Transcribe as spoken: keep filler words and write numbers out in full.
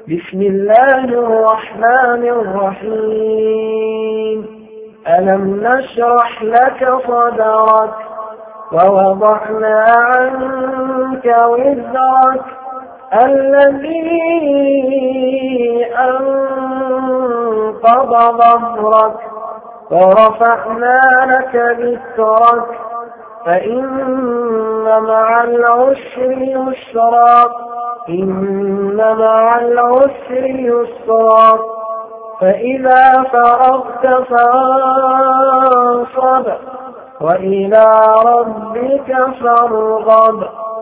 بسم الله الرحمن الرحيم ألم نشرح لك صدرك ووضعنا عنك وزرك الذي أنقض ظهرك ورفعنا لك ذكرك فإن مع العسر يسرا إن مع العسر يسرا فإذا فرغت فانصب وإلى ربك فارغب.